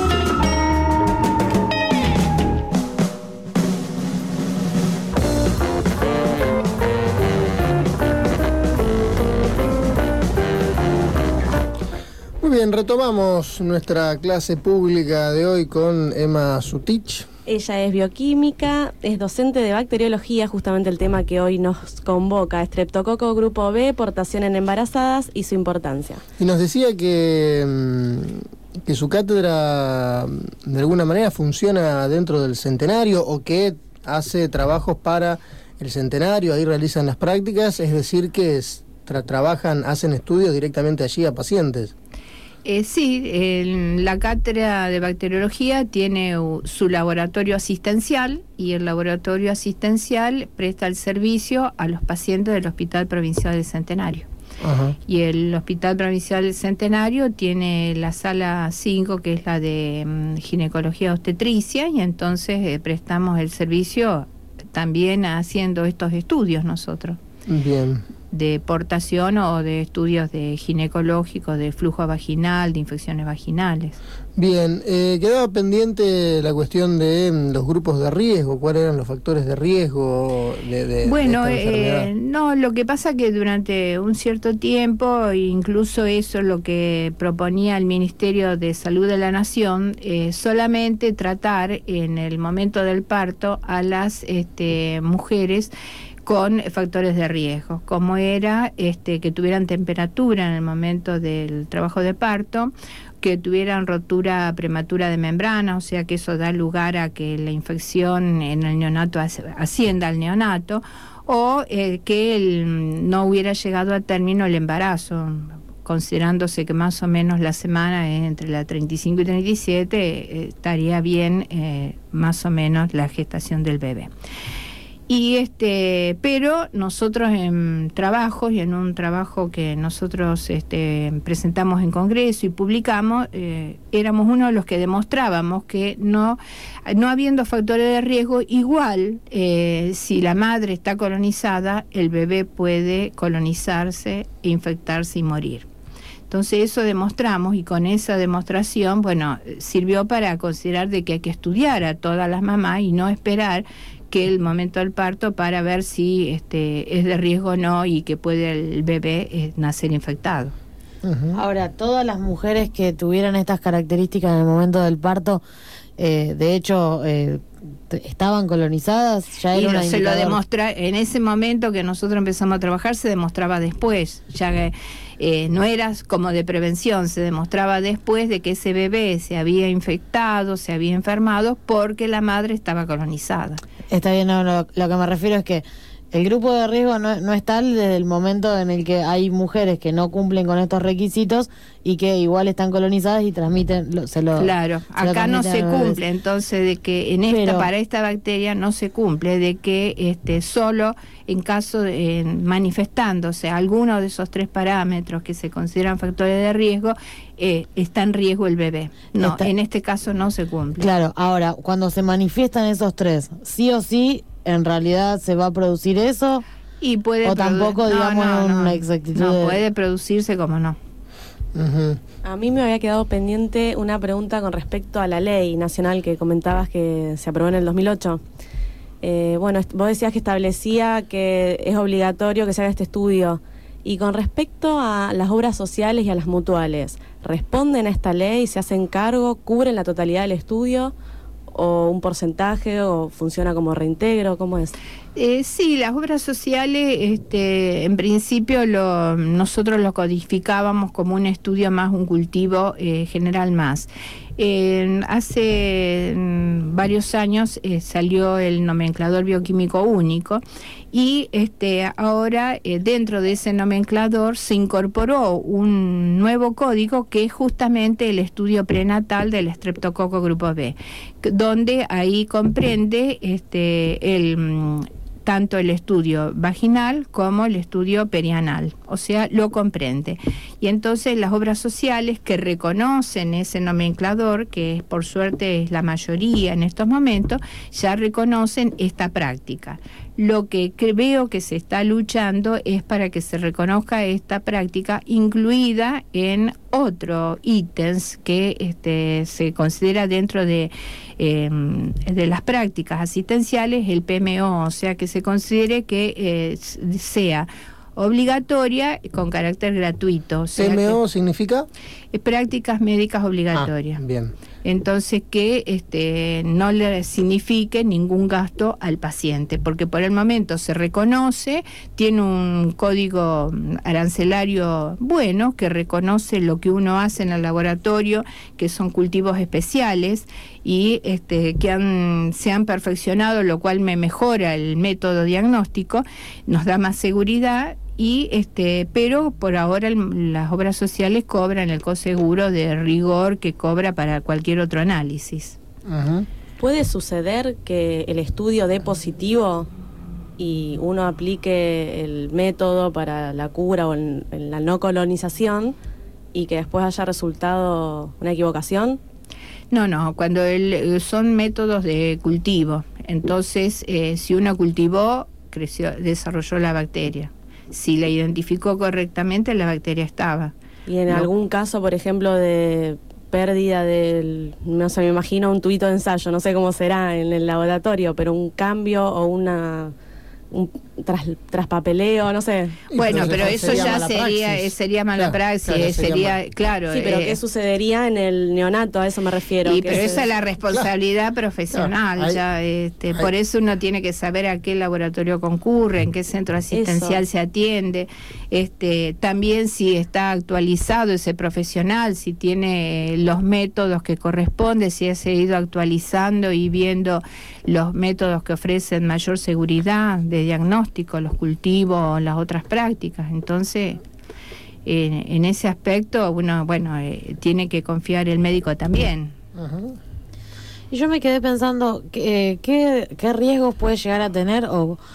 Muy bien, retomamos nuestra clase pública de hoy con Emma Sutich. Ella es bioquímica, es docente de bacteriología, justamente el tema que hoy nos convoca, Streptococo grupo B, portación en embarazadas y su importancia. Y nos decía que su cátedra de alguna manera funciona dentro del centenario o que hace trabajos para el centenario, ahí realizan las prácticas, es decir que hacen estudios directamente allí a pacientes. Sí, la cátedra de bacteriología tiene su laboratorio asistencial y el laboratorio asistencial presta el servicio a los pacientes del Hospital Provincial del Centenario. Ajá. Y el Hospital Provincial del Centenario tiene la sala 5, que es la de ginecología obstetricia, y entonces prestamos el servicio también haciendo estos estudios nosotros. Bien. De portación o de estudios de ginecológicos, de flujo vaginal, de infecciones vaginales. Bien, quedaba pendiente la cuestión de los grupos de riesgo. ¿Cuáles eran los factores de riesgo de bueno, esta enfermedad? No, lo que pasa que durante un cierto tiempo, incluso eso es lo que proponía el Ministerio de Salud de la Nación, solamente tratar en el momento del parto a las mujeres con factores de riesgo, como era que tuvieran temperatura en el momento del trabajo de parto, que tuvieran rotura prematura de membrana, o sea que eso da lugar a que la infección en el neonato ascienda al neonato, o que no hubiera llegado a término el embarazo, considerándose que más o menos la semana entre la 35 y 37 estaría bien más o menos la gestación del bebé. Y pero nosotros en trabajos y en un trabajo que nosotros presentamos en Congreso y publicamos, éramos uno de los que demostrábamos que no habiendo factores de riesgo, igual si la madre está colonizada, el bebé puede colonizarse, infectarse y morir. Entonces eso demostramos, y con esa demostración, bueno, sirvió para considerar de que hay que estudiar a todas las mamás y no esperar que el momento del parto para ver si es de riesgo o no y que puede el bebé nacer infectado. Uh-huh. Ahora, todas las mujeres que tuvieran estas características en el momento del parto, de hecho, estaban colonizadas, ya era se lo demuestra en ese momento que nosotros empezamos a trabajar, se demostraba después, ya que no era como de prevención, se demostraba después de que ese bebé se había infectado, se había enfermado porque la madre estaba colonizada. Está bien, no, lo que me refiero es que el grupo de riesgo no es tal desde el momento en el que hay mujeres que no cumplen con estos requisitos y que igual están colonizadas y transmiten, Claro, acá no se cumple, entonces de que para esta bacteria no se cumple, de que solo en caso de manifestándose alguno de esos 3 parámetros que se consideran factores de riesgo, está en riesgo el bebé. No, en este caso no se cumple. Claro, ahora, cuando se manifiestan esos 3, sí o sí, en realidad se va a producir eso, y puede o tampoco digamos una exactitud. No, puede producirse como no. Uh-huh. A mí me había quedado pendiente una pregunta con respecto a la ley nacional que comentabas que se aprobó en el 2008. Bueno, vos decías que establecía que es obligatorio que se haga este estudio. Y con respecto a las obras sociales y a las mutuales, ¿responden a esta ley? ¿Se hacen cargo? ¿Cubren la totalidad del estudio? ¿O un porcentaje? ¿O funciona como reintegro? ¿Cómo es? Sí, las obras sociales, en principio nosotros lo codificábamos como un estudio más, un cultivo general más. Hace varios años salió el nomenclador bioquímico único y ahora dentro de ese nomenclador se incorporó un nuevo código que es justamente el estudio prenatal del estreptococo grupo B, donde ahí comprende tanto el estudio vaginal como el estudio perianal, o sea, lo comprende. Y entonces las obras sociales que reconocen ese nomenclador, que por suerte es la mayoría en estos momentos, ya reconocen esta práctica. Lo que veo que se está luchando es para que se reconozca esta práctica incluida en otros ítems que se considera dentro de las prácticas asistenciales, el PMO, o sea, que se considere que sea obligatoria con carácter gratuito. O sea, ¿PMO significa? Prácticas médicas obligatorias. Bien. Entonces que no le signifique ningún gasto al paciente, porque por el momento se reconoce, tiene un código arancelario bueno que reconoce lo que uno hace en el laboratorio, que son cultivos especiales y que se han perfeccionado, lo cual me mejora el método diagnóstico, nos da más seguridad. Pero por ahora las obras sociales cobran el coseguro de rigor que cobra para cualquier otro análisis. Uh-huh. ¿Puede suceder que el estudio dé positivo y uno aplique el método para la cura o en la no colonización y que después haya resultado una equivocación? No, cuando son métodos de cultivo. Entonces, si uno cultivó desarrolló la bacteria. Si la identificó correctamente, la bacteria estaba. Y en algún caso, por ejemplo, de pérdida no sé, me imagino un tubito de ensayo, no sé cómo será en el laboratorio, pero un cambio o un traspapeleo, no sé. Bueno, pero eso ya sería mala praxis, claro. Sí, pero ¿qué sucedería en el neonato? A eso me refiero. Pero esa es la responsabilidad profesional. Por eso uno tiene que saber a qué laboratorio concurre, en qué centro asistencial se atiende. También si está actualizado ese profesional, si tiene los métodos que corresponde, si ha ido actualizando y viendo los métodos que ofrecen mayor seguridad de diagnóstico, los cultivos, las otras prácticas. Entonces, en ese aspecto, uno, tiene que confiar el médico también. Uh-huh. Y yo me quedé pensando, ¿qué riesgos puede llegar a tener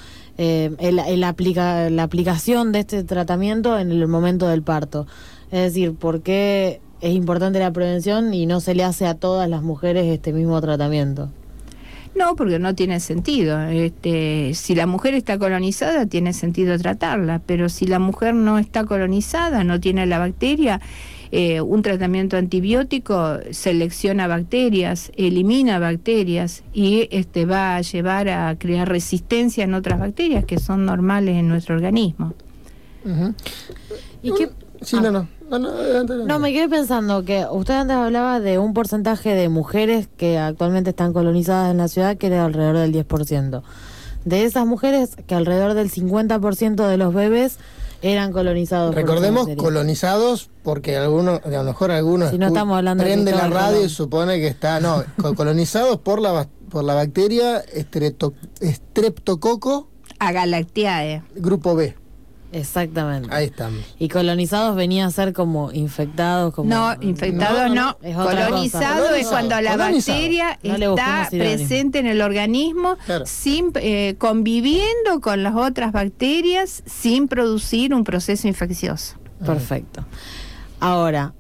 la aplicación de este tratamiento en el momento del parto? Es decir, ¿por qué es importante la prevención y no se le hace a todas las mujeres este mismo tratamiento? No, porque no tiene sentido. Si la mujer está colonizada, tiene sentido tratarla, pero si la mujer no está colonizada, no tiene la bacteria, un tratamiento antibiótico selecciona bacterias, elimina bacterias y va a llevar a crear resistencia en otras bacterias que son normales en nuestro organismo. Uh-huh. ¿Y qué? Sí, No, me quedé pensando que usted antes hablaba de un porcentaje de mujeres que actualmente están colonizadas en la ciudad que era alrededor del 10%. De esas mujeres, que alrededor del 50% de los bebés eran colonizados. Recordemos, colonizados, porque a lo mejor algunos si no estamos hablando prende la radio y supone que está... No, colonizados por la bacteria Streptococcus agalactiae. Grupo B. Exactamente. Ahí estamos. Y colonizados venía a ser como infectados. No, infectados no. Colonizado es cuando la bacteria está presente en el organismo, sin conviviendo con las otras bacterias, sin producir un proceso infeccioso. Perfecto. Ahora,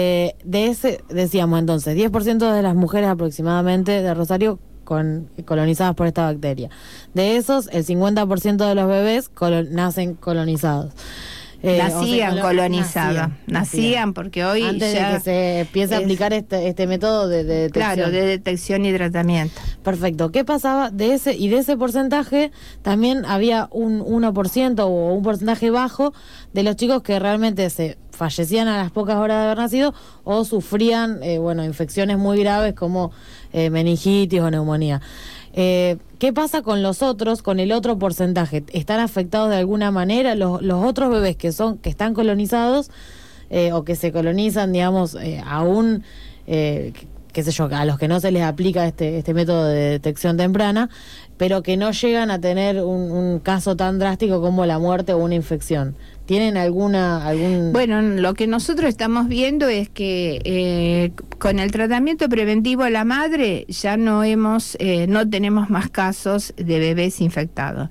decíamos entonces, 10% de las mujeres aproximadamente de Rosario colonizadas por esta bacteria. De esos, el 50% de los bebés nacen colonizados. Nacían porque hoy antes de que se empiece a aplicar este método de detección. Claro, de detección y tratamiento. Perfecto. ¿Qué pasaba de ese porcentaje? También había un 1% o un porcentaje bajo de los chicos que realmente se fallecían a las pocas horas de haber nacido o sufrían infecciones muy graves como meningitis o neumonía. ¿Qué pasa con los otros, con el otro porcentaje? ¿Están afectados de alguna manera? Los otros bebés que están colonizados o que se colonizan, digamos, aún, qué sé yo, a los que no se les aplica este método de detección temprana, pero que no llegan a tener un caso tan drástico como la muerte o una infección. ¿Tienen algún...? Bueno, lo que nosotros estamos viendo es que con el tratamiento preventivo a la madre ya no tenemos más casos de bebés infectados.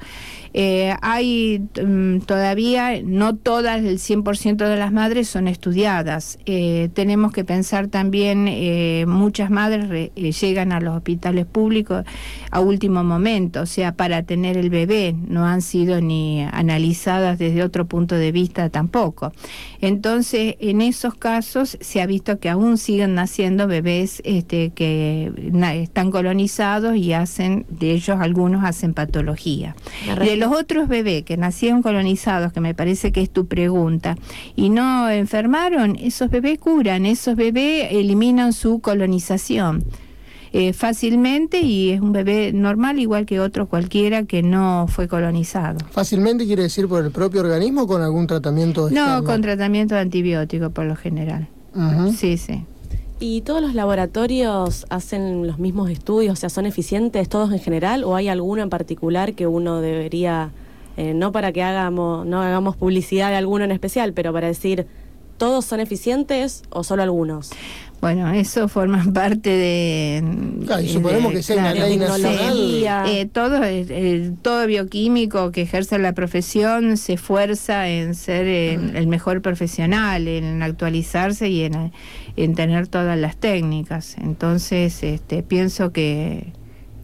Hay todavía, no todas, el 100% de las madres son estudiadas. Tenemos que pensar también, muchas madres llegan a los hospitales públicos a último momento, o sea, para tener el bebé, no han sido ni analizadas desde otro punto de vista tampoco. Entonces, en esos casos se ha visto que aún siguen naciendo bebés que están colonizados y de ellos algunos hacen patología. De los otros bebés que nacieron colonizados, que me parece que es tu pregunta, y no enfermaron, esos bebés curan, esos bebés eliminan su colonización fácilmente y es un bebé normal igual que otro cualquiera que no fue colonizado. ¿Fácilmente quiere decir por el propio organismo o con algún tratamiento externo? No, con tratamiento de antibiótico por lo general. Uh-huh. Sí. ¿Y todos los laboratorios hacen los mismos estudios? O sea, ¿son eficientes todos en general o hay alguno en particular que uno debería, no para que no hagamos publicidad de alguno en especial, pero para decir, ¿todos son eficientes o solo algunos? Bueno, eso forma parte de... Claro, y suponemos que sea una ley nacional. Todo bioquímico que ejerce la profesión se esfuerza en ser el mejor profesional, en actualizarse y en tener todas las técnicas. Entonces, pienso que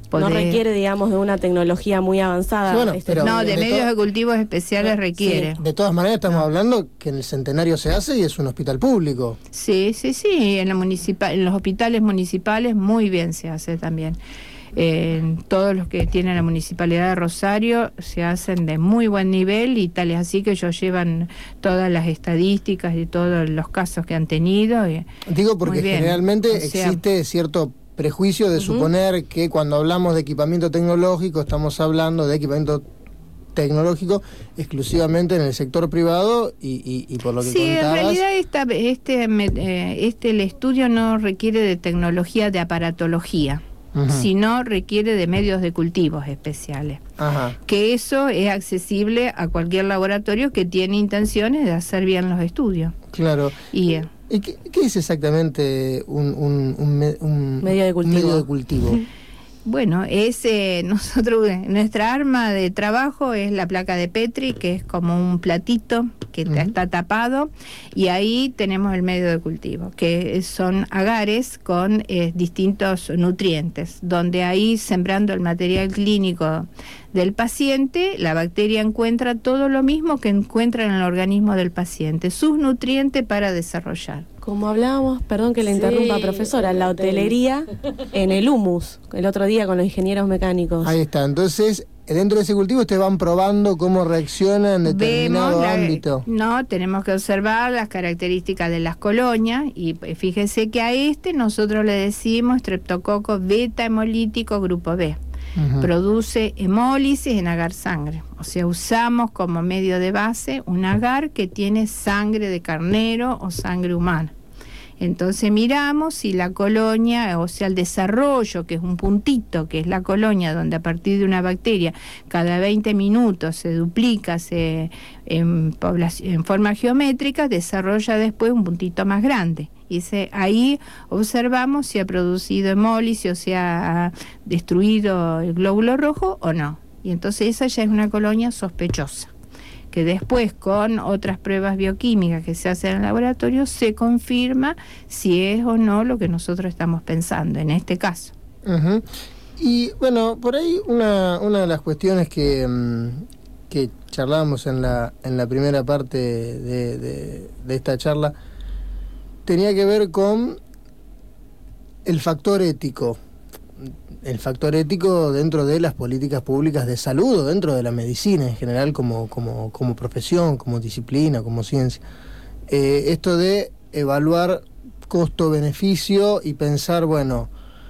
No requiere, digamos, de una tecnología muy avanzada. Sí, bueno, pero no, de medios de cultivos especiales requiere. Sí, de todas maneras estamos hablando que en el Centenario se hace y es un hospital público. Sí, en los hospitales municipales muy bien se hace también. Todos los que tienen la Municipalidad de Rosario se hacen de muy buen nivel, y tal es así que ellos llevan todas las estadísticas y todos los casos que han tenido. Digo porque generalmente existe cierto prejuicio de suponer que cuando hablamos de equipamiento tecnológico estamos hablando de equipamiento tecnológico exclusivamente en el sector privado y por lo que contabas... Sí, en realidad el estudio no requiere de tecnología de aparatología, sino requiere de medios de cultivos especiales. Que eso es accesible a cualquier laboratorio que tiene intenciones de hacer bien los estudios. Claro. ¿Y qué es exactamente un medio de cultivo? Medio de cultivo? Bueno, nuestra arma de trabajo es la placa de Petri, que es como un platito que está tapado, y ahí tenemos el medio de cultivo, que son agares con distintos nutrientes, donde ahí, sembrando el material clínico del paciente, la bacteria encuentra todo lo mismo que encuentra en el organismo del paciente, sus nutrientes para desarrollar. Como hablábamos, perdón que le interrumpa, profesora, la hotelería en el humus, el otro día con los ingenieros mecánicos. Ahí está, entonces, dentro de ese cultivo ustedes van probando cómo reacciona en determinado ámbito. No, tenemos que observar las características de las colonias, y fíjese que a nosotros le decimos Streptococcus beta hemolítico grupo B. Produce hemólisis en agar sangre, o sea, usamos como medio de base un agar que tiene sangre de carnero o sangre humana. Entonces miramos si la colonia, o sea, el desarrollo, que es un puntito, que es la colonia, donde a partir de una bacteria cada 20 minutos se duplica en forma geométrica, desarrolla después un puntito más grande. Y ahí observamos si ha producido hemólisis, o si ha destruido el glóbulo rojo o no. Y entonces esa ya es una colonia sospechosa, que después con otras pruebas bioquímicas que se hacen en el laboratorio se confirma si es o no lo que nosotros estamos pensando en este caso. Y bueno, por ahí una de las cuestiones que charlábamos en la primera parte de esta charla tenía que ver con el factor ético. El factor ético dentro de las políticas públicas de salud, o dentro de la medicina en general como profesión, como disciplina, como ciencia. Esto de evaluar costo-beneficio y pensar, bueno,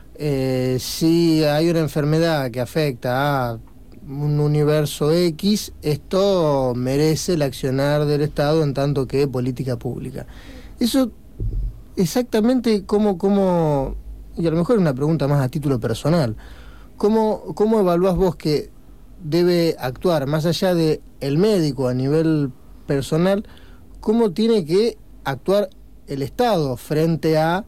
si hay una enfermedad que afecta a un universo X, esto merece el accionar del Estado en tanto que política pública. Eso exactamente cómo, y a lo mejor es una pregunta más a título personal, ¿cómo evaluás vos que debe actuar, más allá de el médico a nivel personal, cómo tiene que actuar el Estado frente a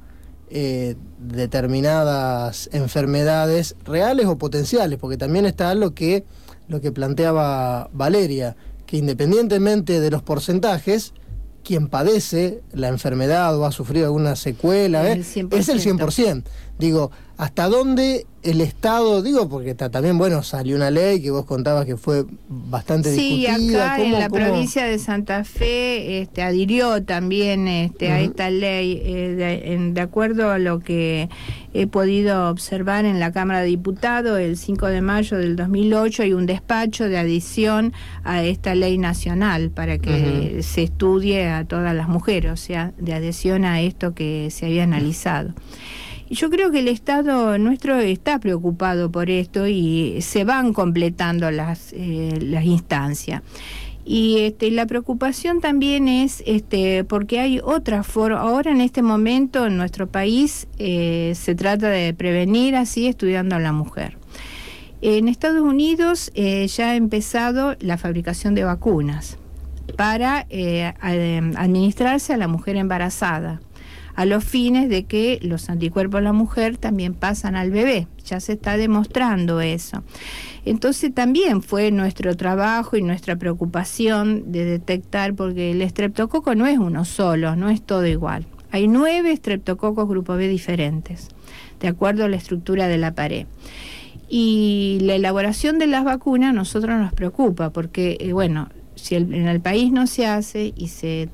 determinadas enfermedades reales o potenciales? Porque también está lo que planteaba Valeria, que independientemente de los porcentajes, quien padece la enfermedad o ha sufrido alguna secuela es el 100%. Digo, ¿hasta dónde el Estado, porque también, bueno, salió una ley que vos contabas que fue bastante discutida? Sí, acá en la provincia de Santa Fe adhirió también a esta ley, de acuerdo a lo que he podido observar en la Cámara de Diputados. El 5 de mayo del 2008 hay un despacho de adición a esta ley nacional para que se estudie a todas las mujeres, o sea, de adhesión a esto que se había analizado. Yo creo que el Estado nuestro está preocupado por esto y se van completando las instancias. Y la preocupación también es porque hay otra forma. Ahora en este momento en nuestro país se trata de prevenir así estudiando a la mujer. En Estados Unidos ya ha empezado la fabricación de vacunas para administrarse a la mujer embarazada, a los fines de que los anticuerpos de la mujer también pasan al bebé. Ya se está demostrando eso. Entonces también fue nuestro trabajo y nuestra preocupación de detectar, porque el estreptococo no es uno solo, no es todo igual. Hay 9 estreptococos grupo B diferentes, de acuerdo a la estructura de la pared. Y la elaboración de las vacunas a nosotros nos preocupa porque, bueno, si en el país no se hace y se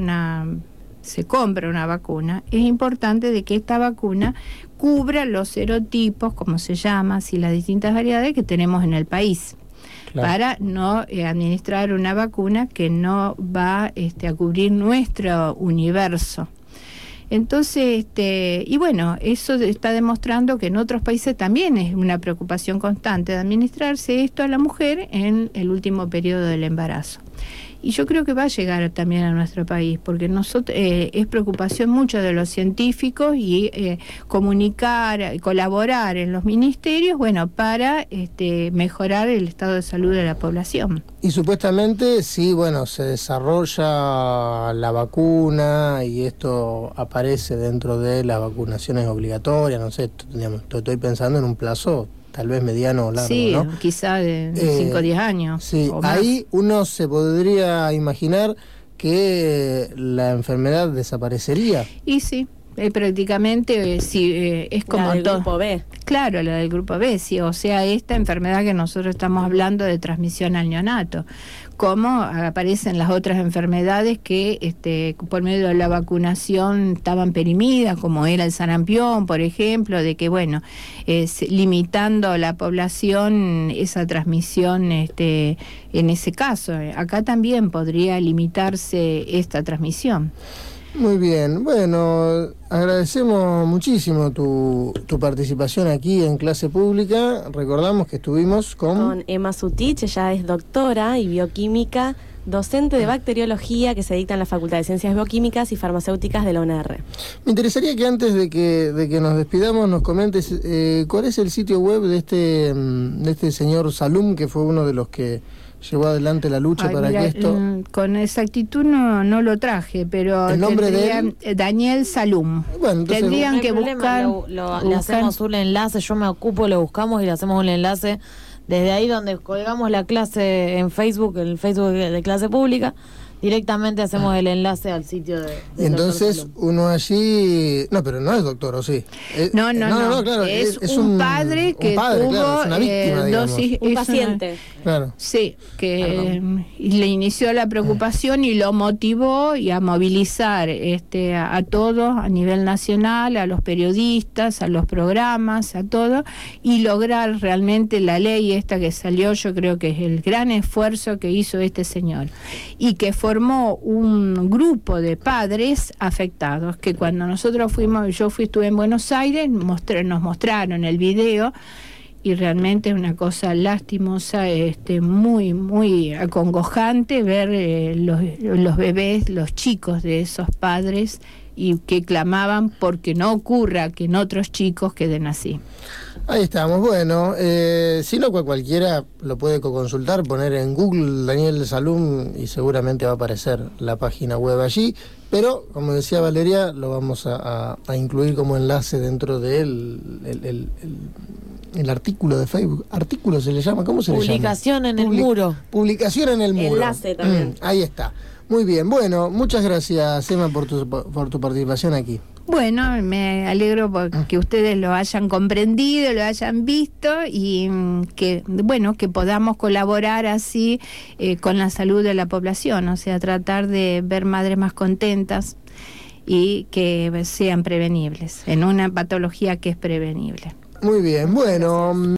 compra una vacuna, es importante de que esta vacuna cubra los serotipos, como se llama, así las distintas variedades que tenemos en el país. Claro. Para no administrar una vacuna que no va a cubrir nuestro universo. Entonces, y bueno, eso está demostrando que en otros países también es una preocupación constante de administrarse esto a la mujer en el último periodo del embarazo. Y yo creo que va a llegar también a nuestro país, porque nosotros es preocupación mucho de los científicos y comunicar, colaborar en los ministerios, bueno, para mejorar el estado de salud de la población. Y supuestamente, sí, bueno, se desarrolla la vacuna y esto aparece dentro de las vacunaciones obligatorias, no sé, digamos, estoy pensando en un plazo tal vez mediano o largo, sí, ¿no? Quizá de 5 o 10 años. Sí, ahí uno se podría imaginar que la enfermedad desaparecería. Y sí, prácticamente es como la del grupo B. Claro, la del grupo B, sí, o sea, esta enfermedad que nosotros estamos hablando de transmisión al neonato, como aparecen las otras enfermedades que por medio de la vacunación estaban perimidas, como era el sarampión, por ejemplo, de que bueno, limitando a la población esa transmisión en ese caso. Acá también podría limitarse esta transmisión. Muy bien, bueno, agradecemos muchísimo tu participación aquí en Clase Pública. Recordamos que estuvimos con Emma Sutich, ella es doctora y bioquímica, docente de bacteriología que se dicta en la Facultad de Ciencias Bioquímicas y Farmacéuticas de la UNR. Me interesaría que antes de que nos despidamos nos comentes cuál es el sitio web de este señor Salum, que fue uno de los que llevó adelante la lucha para que esto... Con exactitud no lo traje, pero el nombre de él, Daniel Salum. Bueno, entonces, tendrían que buscar... Le hacemos un enlace, yo me ocupo, lo buscamos y le hacemos un enlace desde ahí donde colgamos la clase en Facebook, el Facebook de Clase Pública. Directamente hacemos el enlace al sitio de entonces uno allí... No, pero no es doctor, ¿o sí? No, claro, es un padre que tuvo claro, es una víctima, dosis... Un paciente. Claro. Sí, que le inició la preocupación y lo motivó y a movilizar a todos a nivel nacional, a los periodistas, a los programas, a todo, y lograr realmente la ley esta que salió. Yo creo que es el gran esfuerzo que hizo este señor y que formó un grupo de padres afectados, que cuando nosotros estuve en Buenos Aires, nos mostraron el video y realmente es una cosa lastimosa, muy, muy acongojante ver los bebés, los chicos de esos padres y que clamaban porque no ocurra que en otros chicos queden así. Ahí estamos, bueno, si no cualquiera lo puede consultar, poner en Google Daniel Salum y seguramente va a aparecer la página web allí, pero como decía Valeria, lo vamos a incluir como enlace dentro del el artículo de Facebook. ¿Artículo se le llama? ¿Cómo se le llama? Publicación en el muro. Publicación en el muro. Enlace también. Ahí está. Muy bien, bueno, muchas gracias, Emma, por tu participación aquí. Bueno, me alegro porque ustedes lo hayan comprendido, lo hayan visto y que podamos colaborar así con la salud de la población, o sea, tratar de ver madres más contentas y que sean prevenibles en una patología que es prevenible. Muy bien, bueno...